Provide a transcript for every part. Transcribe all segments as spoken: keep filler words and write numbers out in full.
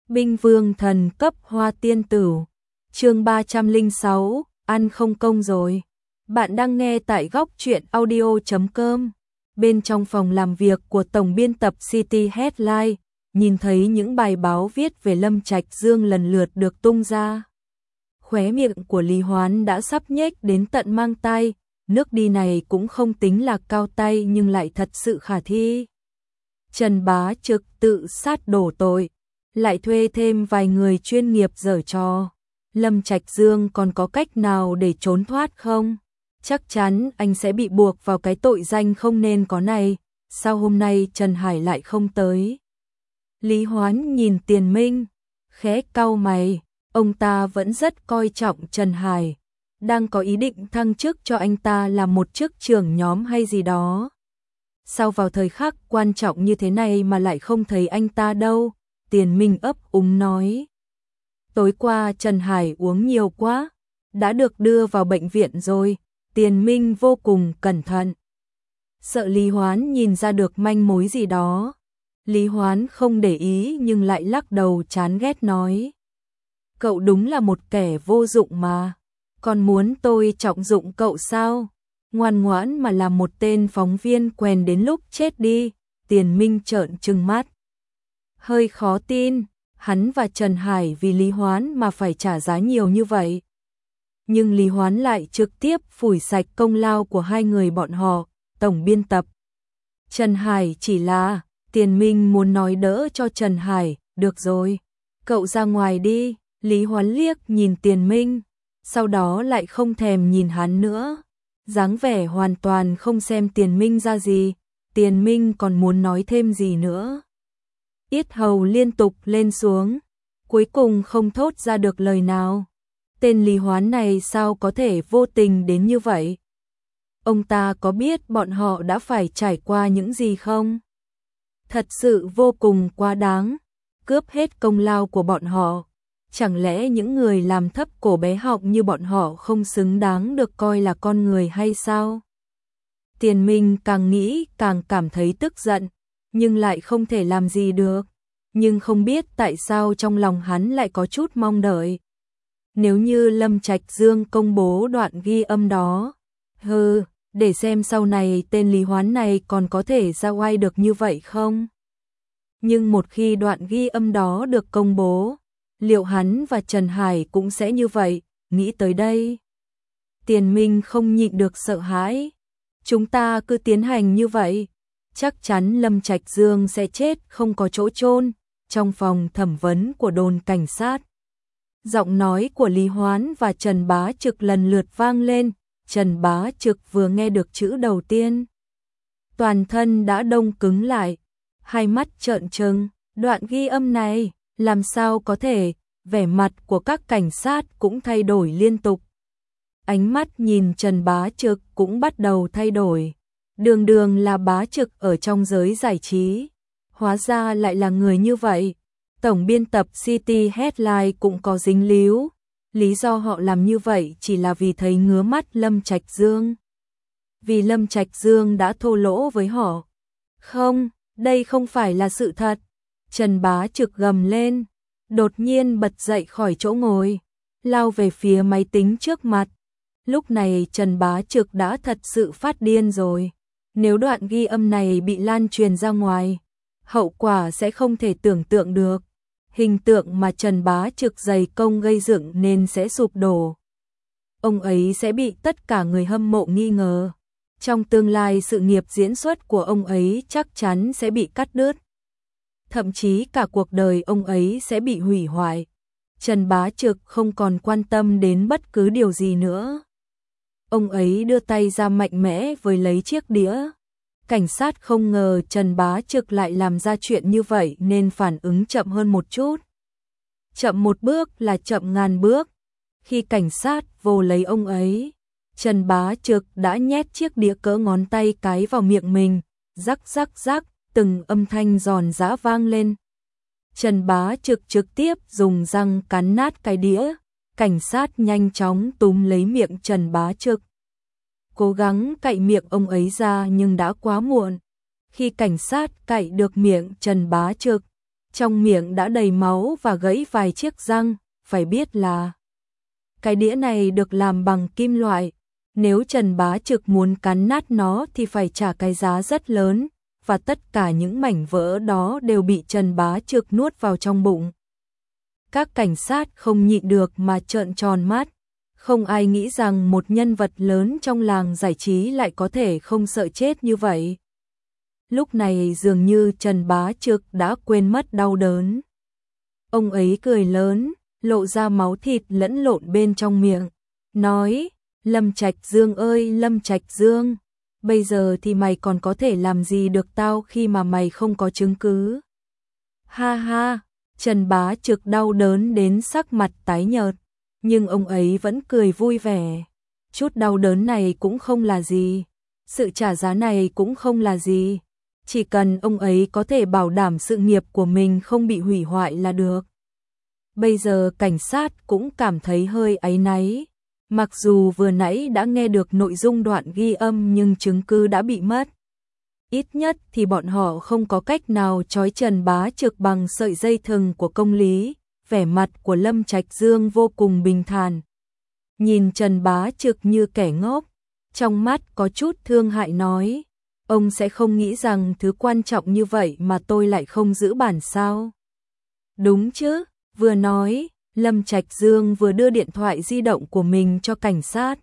Binh vương thần cấp hoa tiên tử. Chương ba trăm lẻ sáu, ăn không công rồi. Bạn đang nghe tại góc truyện audio chấm com. Bên trong phòng làm việc của tổng biên tập City Headline, nhìn thấy những bài báo viết về Lâm Trạch Dương lần lượt được tung ra. Khóe miệng của Lý Hoán đã sắp nhếch đến tận mang tai, nước đi này cũng không tính là cao tay nhưng lại thật sự khả thi. Trần Bá Trực tự sát đổ tội, lại thuê thêm vài người chuyên nghiệp giở trò. Lâm Trạch Dương còn có cách nào để trốn thoát không? Chắc chắn anh sẽ bị buộc vào cái tội danh không nên có này. Sao hôm nay Trần Hải lại không tới? Lý Hoán nhìn Tiền Minh, khẽ cau mày. Ông ta vẫn rất coi trọng Trần Hải, đang có ý định thăng chức cho anh ta làm một chức trưởng nhóm hay gì đó. Sao vào thời khắc quan trọng như thế này mà lại không thấy anh ta đâu? Tiền Minh ấp úng nói. Tối qua Trần Hải uống nhiều quá, đã được đưa vào bệnh viện rồi. Tiền Minh vô cùng cẩn thận, sợ Lý Hoán nhìn ra được manh mối gì đó. Lý Hoán không để ý nhưng lại lắc đầu chán ghét nói. Cậu đúng là một kẻ vô dụng mà. Còn muốn tôi trọng dụng cậu sao? Ngoan ngoãn mà làm một tên phóng viên quèn đến lúc chết đi. Tiền Minh trợn trừng mắt. Hơi khó tin, hắn và Trần Hải vì Lý Hoán mà phải trả giá nhiều như vậy. Nhưng Lý Hoán lại trực tiếp phủi sạch công lao của hai người bọn họ, tổng biên tập. Trần Hải chỉ là, Tiền Minh muốn nói đỡ cho Trần Hải, được rồi, cậu ra ngoài đi. Lý Hoán liếc nhìn Tiền Minh, sau đó lại không thèm nhìn hắn nữa, dáng vẻ hoàn toàn không xem Tiền Minh ra gì. Tiền Minh còn muốn nói thêm gì nữa, yết hầu liên tục lên xuống, cuối cùng không thốt ra được lời nào. Tên Lý Hoán này sao có thể vô tình đến như vậy? Ông ta có biết bọn họ đã phải trải qua những gì không? Thật sự vô cùng quá đáng, cướp hết công lao của bọn họ. Chẳng lẽ những người làm thấp cổ bé họng như bọn họ không xứng đáng được coi là con người hay sao? Tiền Minh càng nghĩ càng cảm thấy tức giận, nhưng lại không thể làm gì được. Nhưng không biết tại sao trong lòng hắn lại có chút mong đợi. Nếu như Lâm Trạch Dương công bố đoạn ghi âm đó, hừ, để xem sau này tên Lý Hoán này còn có thể ra oai được như vậy không? Nhưng một khi đoạn ghi âm đó được công bố, liệu hắn và Trần Hải cũng sẽ như vậy? Nghĩ tới đây, Tiền Minh không nhịn được sợ hãi. Chúng ta cứ tiến hành như vậy, chắc chắn Lâm Trạch Dương sẽ chết không có chỗ chôn. Trong phòng thẩm vấn của đồn cảnh sát, giọng nói của Lý Hoán và Trần Bá Trực lần lượt vang lên. Trần Bá Trực vừa nghe được chữ đầu tiên, toàn thân đã đông cứng lại, hai mắt trợn trừng. Đoạn ghi âm này, làm sao có thể? Vẻ mặt của các cảnh sát cũng thay đổi liên tục. Ánh mắt nhìn Trần Bá Trực cũng bắt đầu thay đổi. Đường đường là Bá Trực ở trong giới giải trí, hóa ra lại là người như vậy. Tổng biên tập City Headline cũng có dính líu. Lý do họ làm như vậy chỉ là vì thấy ngứa mắt Lâm Trạch Dương. Vì Lâm Trạch Dương đã thô lỗ với họ. Không, đây không phải là sự thật. Trần Bá Trực gầm lên, đột nhiên bật dậy khỏi chỗ ngồi, lao về phía máy tính trước mặt. Lúc này Trần Bá Trực đã thật sự phát điên rồi. Nếu đoạn ghi âm này bị lan truyền ra ngoài, hậu quả sẽ không thể tưởng tượng được. Hình tượng mà Trần Bá Trực dày công gây dựng nên sẽ sụp đổ. Ông ấy sẽ bị tất cả người hâm mộ nghi ngờ. Trong tương lai sự nghiệp diễn xuất của ông ấy chắc chắn sẽ bị cắt đứt. Thậm chí cả cuộc đời ông ấy sẽ bị hủy hoại. Trần Bá Trực không còn quan tâm đến bất cứ điều gì nữa. Ông ấy đưa tay ra mạnh mẽ với lấy chiếc đĩa. Cảnh sát không ngờ Trần Bá Trực lại làm ra chuyện như vậy nên phản ứng chậm hơn một chút. Chậm một bước là chậm ngàn bước. Khi cảnh sát vồ lấy ông ấy, Trần Bá Trực đã nhét chiếc đĩa cỡ ngón tay cái vào miệng mình, rắc rắc rắc, từng âm thanh giòn giã vang lên. Trần Bá Trực trực tiếp dùng răng cắn nát cái đĩa. Cảnh sát nhanh chóng túm lấy miệng Trần Bá Trực, cố gắng cạy miệng ông ấy ra nhưng đã quá muộn. Khi cảnh sát cạy được miệng Trần Bá Trực, trong miệng đã đầy máu và gãy vài chiếc răng, phải biết là cái đĩa này được làm bằng kim loại, nếu Trần Bá Trực muốn cắn nát nó thì phải trả cái giá rất lớn, và tất cả những mảnh vỡ đó đều bị Trần Bá Trực nuốt vào trong bụng. Các cảnh sát không nhịn được mà trợn tròn mắt, không ai nghĩ rằng một nhân vật lớn trong làng giải trí lại có thể không sợ chết như vậy. Lúc này dường như Trần Bá Trực đã quên mất đau đớn. Ông ấy cười lớn, lộ ra máu thịt lẫn lộn bên trong miệng, nói: Lâm Trạch Dương ơi Lâm Trạch Dương, bây giờ thì mày còn có thể làm gì được tao khi mà mày không có chứng cứ. Ha ha, Trần Bá Trực đau đớn đến sắc mặt tái nhợt, nhưng ông ấy vẫn cười vui vẻ. Chút đau đớn này cũng không là gì, sự trả giá này cũng không là gì, chỉ cần ông ấy có thể bảo đảm sự nghiệp của mình không bị hủy hoại là được. Bây giờ cảnh sát cũng cảm thấy hơi áy náy. Mặc dù vừa nãy đã nghe được nội dung đoạn ghi âm nhưng chứng cứ đã bị mất. Ít nhất thì bọn họ không có cách nào trói Trần Bá Trực bằng sợi dây thừng của công lý. Vẻ mặt của Lâm Trạch Dương vô cùng bình thản. Nhìn Trần Bá Trực như kẻ ngốc, trong mắt có chút thương hại nói: ông sẽ không nghĩ rằng thứ quan trọng như vậy mà tôi lại không giữ bản sao? Đúng chứ? Vừa nói, Lâm Trạch Dương vừa đưa điện thoại di động của mình cho cảnh sát.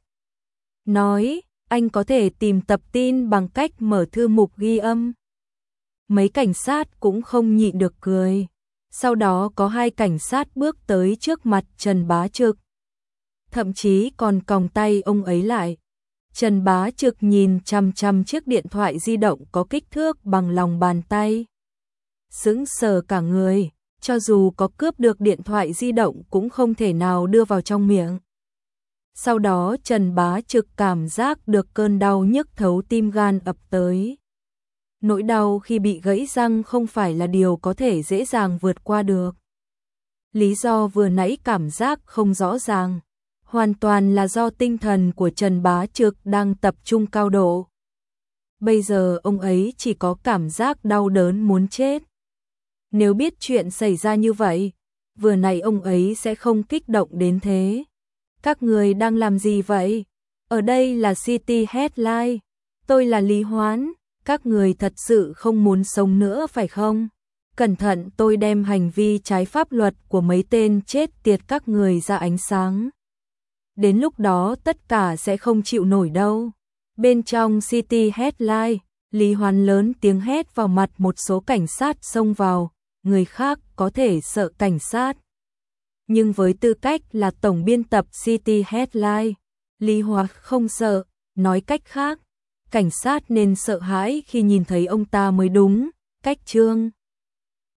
Nói, anh có thể tìm tập tin bằng cách mở thư mục ghi âm. Mấy cảnh sát cũng không nhịn được cười. Sau đó có hai cảnh sát bước tới trước mặt Trần Bá Trực. Thậm chí còn còng tay ông ấy lại. Trần Bá Trực nhìn chằm chằm chiếc điện thoại di động có kích thước bằng lòng bàn tay. Sững sờ cả người. Cho dù có cướp được điện thoại di động cũng không thể nào đưa vào trong miệng. Sau đó Trần Bá Trực cảm giác được cơn đau nhức thấu tim gan ập tới. Nỗi đau khi bị gãy răng không phải là điều có thể dễ dàng vượt qua được. Lý do vừa nãy cảm giác không rõ ràng, hoàn toàn là do tinh thần của Trần Bá Trực đang tập trung cao độ. Bây giờ ông ấy chỉ có cảm giác đau đớn muốn chết. Nếu biết chuyện xảy ra như vậy, vừa nãy ông ấy sẽ không kích động đến thế. Các người đang làm gì vậy? Ở đây là City Headline. Tôi là Lý Hoán. Các người thật sự không muốn sống nữa phải không? Cẩn thận tôi đem hành vi trái pháp luật của mấy tên chết tiệt các người ra ánh sáng. Đến lúc đó tất cả sẽ không chịu nổi đâu. Bên trong City Headline, Lý Hoán lớn tiếng hét vào mặt một số cảnh sát xông vào. Người khác có thể sợ cảnh sát. Nhưng với tư cách là tổng biên tập City Headline, Lý Hoán không sợ. Nói cách khác, cảnh sát nên sợ hãi khi nhìn thấy ông ta mới đúng. Cách Trương